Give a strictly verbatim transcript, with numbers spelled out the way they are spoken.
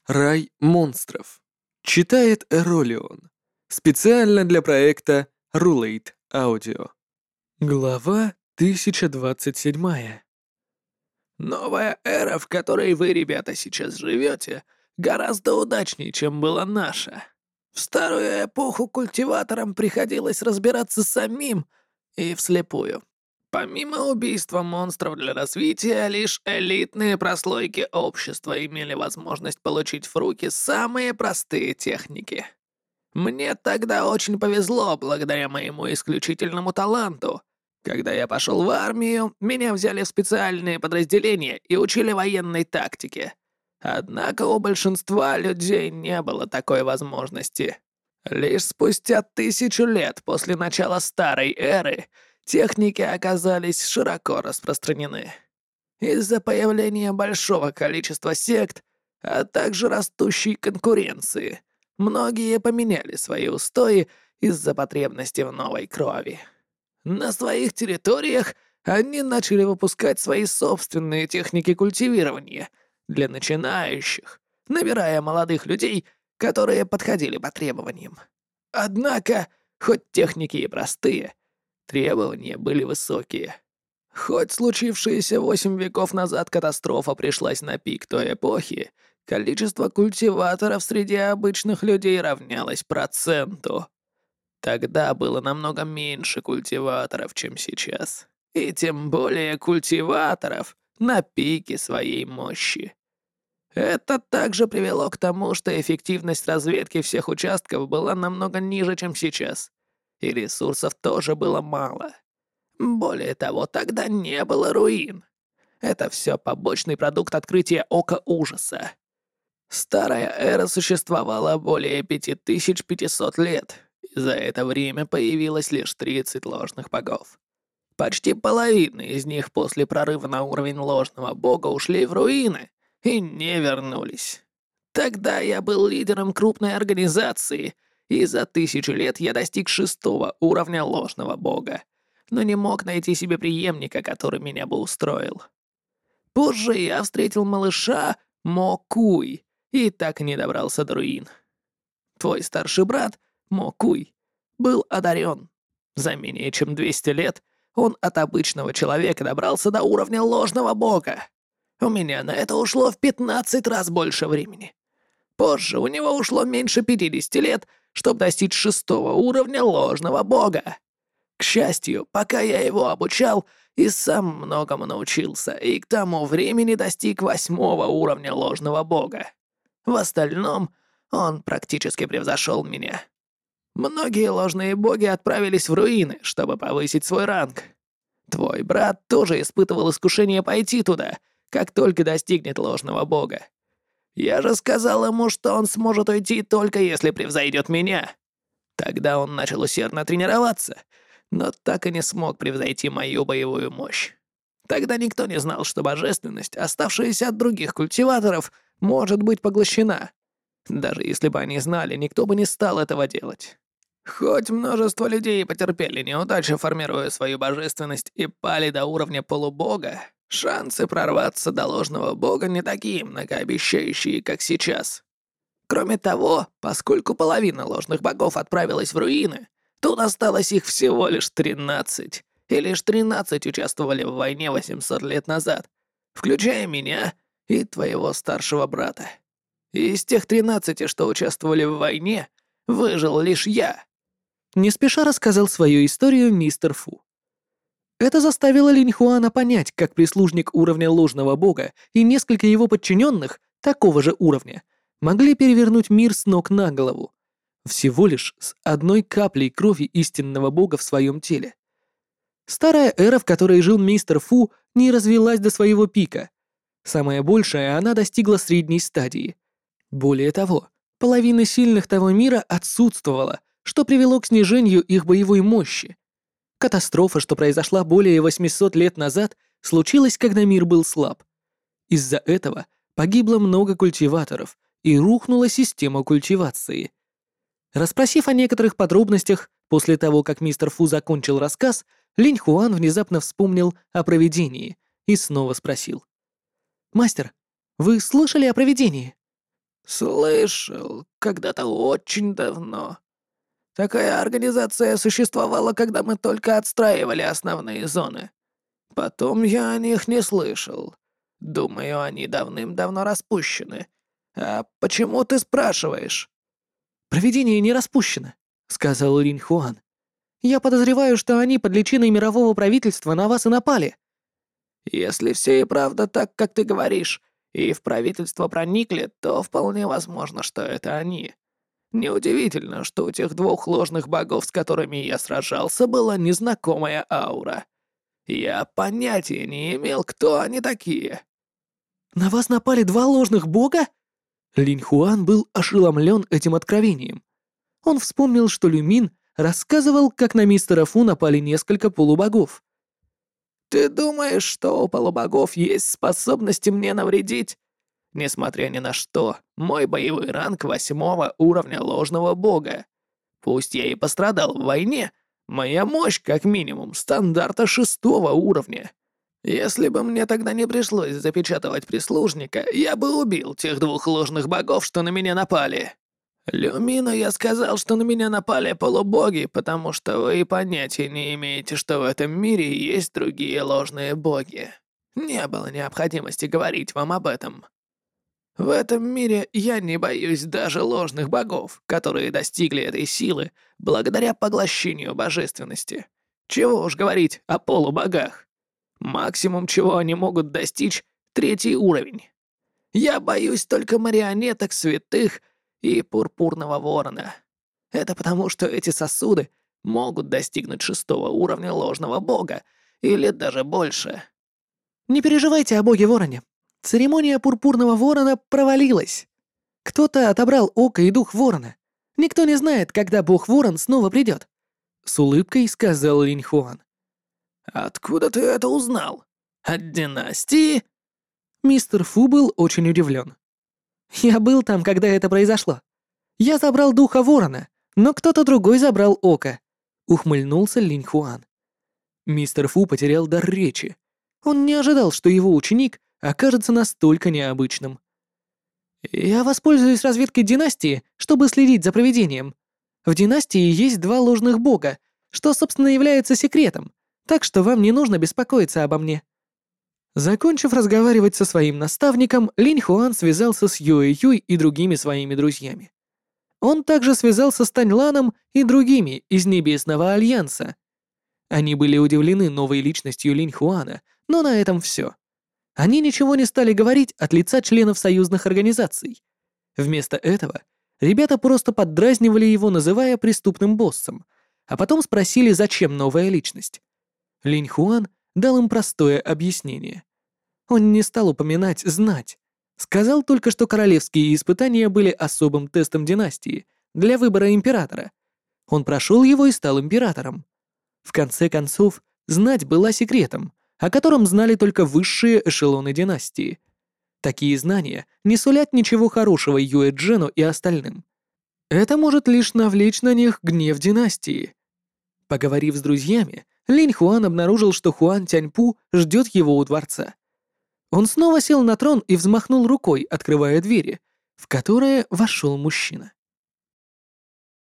Рай монстров. Читает Эролион. Специально для проекта Rulate Audio. Глава тысяча двадцать семь. Новая эра, в которой вы, ребята, сейчас живете, гораздо удачнее, чем была наша. В старую эпоху культиваторам приходилось разбираться самим и вслепую. Помимо убийства монстров для развития, лишь элитные прослойки общества имели возможность получить в руки самые простые техники. Мне тогда очень повезло благодаря моему исключительному таланту. Когда я пошел в армию, меня взяли в специальные подразделения и учили военной тактике. Однако у большинства людей не было такой возможности. Лишь спустя тысячу лет после начала старой эры техники оказались широко распространены. Из-за появления большого количества сект, а также растущей конкуренции, многие поменяли свои устои из-за потребности в новой крови. На своих территориях они начали выпускать свои собственные техники культивирования для начинающих, набирая молодых людей, которые подходили по требованиям. Однако, хоть техники и простые, требования были высокие. Хоть случившаяся восемь веков назад катастрофа пришлась на пик той эпохи, количество культиваторов среди обычных людей равнялось проценту. Тогда было намного меньше культиваторов, чем сейчас. И тем более культиваторов на пике своей мощи. Это также привело к тому, что эффективность разведки всех участков была намного ниже, чем сейчас. И ресурсов тоже было мало. Более того, тогда не было руин. Это все побочный продукт открытия Ока Ужаса. Старая эра существовала более пяти тысяч пятисот лет, и за это время появилось лишь тридцать ложных богов. Почти половина из них после прорыва на уровень ложного бога ушли в руины и не вернулись. Тогда я был лидером крупной организации, и за тысячу лет я достиг шестого уровня ложного бога, но не мог найти себе преемника, который меня бы устроил. Позже я встретил малыша Мокуй и так и не добрался до руин. Твой старший брат, Мокуй, был одарен. За менее чем двести лет он от обычного человека добрался до уровня ложного бога. У меня на это ушло в пятнадцать раз больше времени. Позже у него ушло меньше пятидесяти лет, чтобы достичь шестого уровня ложного бога. К счастью, пока я его обучал, и сам многому научился, и к тому времени достиг восьмого уровня ложного бога. В остальном он практически превзошел меня. Многие ложные боги отправились в руины, чтобы повысить свой ранг. Твой брат тоже испытывал искушение пойти туда, как только достигнет ложного бога. Я же сказал ему, что он сможет уйти только если превзойдет меня. Тогда он начал усердно тренироваться, но так и не смог превзойти мою боевую мощь. Тогда никто не знал, что божественность, оставшаяся от других культиваторов, может быть поглощена. Даже если бы они знали, никто бы не стал этого делать. Хоть множество людей потерпели неудачу, формируя свою божественность, и пали до уровня полубога, шансы прорваться до ложного бога не такие многообещающие, как сейчас. Кроме того, поскольку половина ложных богов отправилась в руины, тут осталось их всего лишь тринадцать, и лишь тринадцать участвовали в войне восемьсот лет назад, включая меня и твоего старшего брата. И из тех тринадцати, что участвовали в войне, выжил лишь я. Не спеша рассказал свою историю мистер Фу. Это заставило Линь Хуана понять, как прислужник уровня ложного бога и несколько его подчиненных такого же уровня могли перевернуть мир с ног на голову, всего лишь с одной каплей крови истинного бога в своем теле. Старая эра, в которой жил мистер Фу, не развилась до своего пика. Самое большее она достигла средней стадии. Более того, половина сильных того мира отсутствовала, что привело к снижению их боевой мощи. Катастрофа, что произошла более восьмисот лет назад, случилась, когда мир был слаб. Из-за этого погибло много культиваторов и рухнула система культивации. Расспросив о некоторых подробностях, после того, как мистер Фу закончил рассказ, Линь Хуан внезапно вспомнил о провидении и снова спросил. «Мастер, вы слышали о провидении?» Слышал, когда-то очень давно. Такая организация существовала, когда мы только отстраивали основные зоны. Потом я о них не слышал. Думаю, они давным-давно распущены. А почему ты спрашиваешь? «Провидение не распущено», — сказал Линь Хуан. «Я подозреваю, что они под личиной мирового правительства на вас и напали». Если все и правда так, как ты говоришь, и в правительство проникли, то вполне возможно, что это они. Неудивительно, что у тех двух ложных богов, с которыми я сражался, была незнакомая аура. Я понятия не имел, кто они такие. «На вас напали два ложных бога?» Линь Хуан был ошеломлен этим откровением. Он вспомнил, что Люмин рассказывал, как на мистера Фу напали несколько полубогов. Ты думаешь, что у полубогов есть способности мне навредить? Несмотря ни на что, мой боевой ранг восьмого уровня ложного бога. Пусть я и пострадал в войне, моя мощь, как минимум, стандарта шестого уровня. Если бы мне тогда не пришлось запечатывать прислужника, я бы убил тех двух ложных богов, что на меня напали. Люмину я сказал, что на меня напали полубоги, потому что вы и понятия не имеете, что в этом мире есть другие ложные боги. Не было необходимости говорить вам об этом. В этом мире я не боюсь даже ложных богов, которые достигли этой силы благодаря поглощению божественности. Чего уж говорить о полубогах. Максимум, чего они могут достичь, третий уровень. Я боюсь только марионеток святых и пурпурного ворона. Это потому, что эти сосуды могут достигнуть шестого уровня ложного бога, или даже больше. «Не переживайте о боге Вороне. Церемония пурпурного ворона провалилась. Кто-то отобрал око и дух ворона. Никто не знает, когда бог Ворон снова придет», — с улыбкой сказал Линь Хуан. «Откуда ты это узнал? От династии?» Мистер Фу был очень удивлен. «Я был там, когда это произошло. Я забрал духа ворона, но кто-то другой забрал око», — ухмыльнулся Линь Хуан. Мистер Фу потерял дар речи. Он не ожидал, что его ученик окажется настолько необычным. «Я воспользуюсь разведкой династии, чтобы следить за провидением. В династии есть два ложных бога, что, собственно, является секретом, так что вам не нужно беспокоиться обо мне». Закончив разговаривать со своим наставником, Линь Хуан связался с Юэ Юй и другими своими друзьями. Он также связался с Тань Ланом и другими из Небесного Альянса. Они были удивлены новой личностью Линь Хуана, но на этом все. Они ничего не стали говорить от лица членов союзных организаций. Вместо этого ребята просто поддразнивали его, называя преступным боссом, а потом спросили, зачем новая личность. Линь Хуан дал им простое объяснение. Он не стал упоминать «знать». Сказал только, что королевские испытания были особым тестом династии для выбора императора. Он прошел его и стал императором. В конце концов, знать была секретом, о котором знали только высшие эшелоны династии. Такие знания не сулят ничего хорошего Юэ Джену и остальным. Это может лишь навлечь на них гнев династии. Поговорив с друзьями, Линь Хуан обнаружил, что Хуан Тяньпу ждет его у дворца. Он снова сел на трон и взмахнул рукой, открывая двери, в которые вошел мужчина.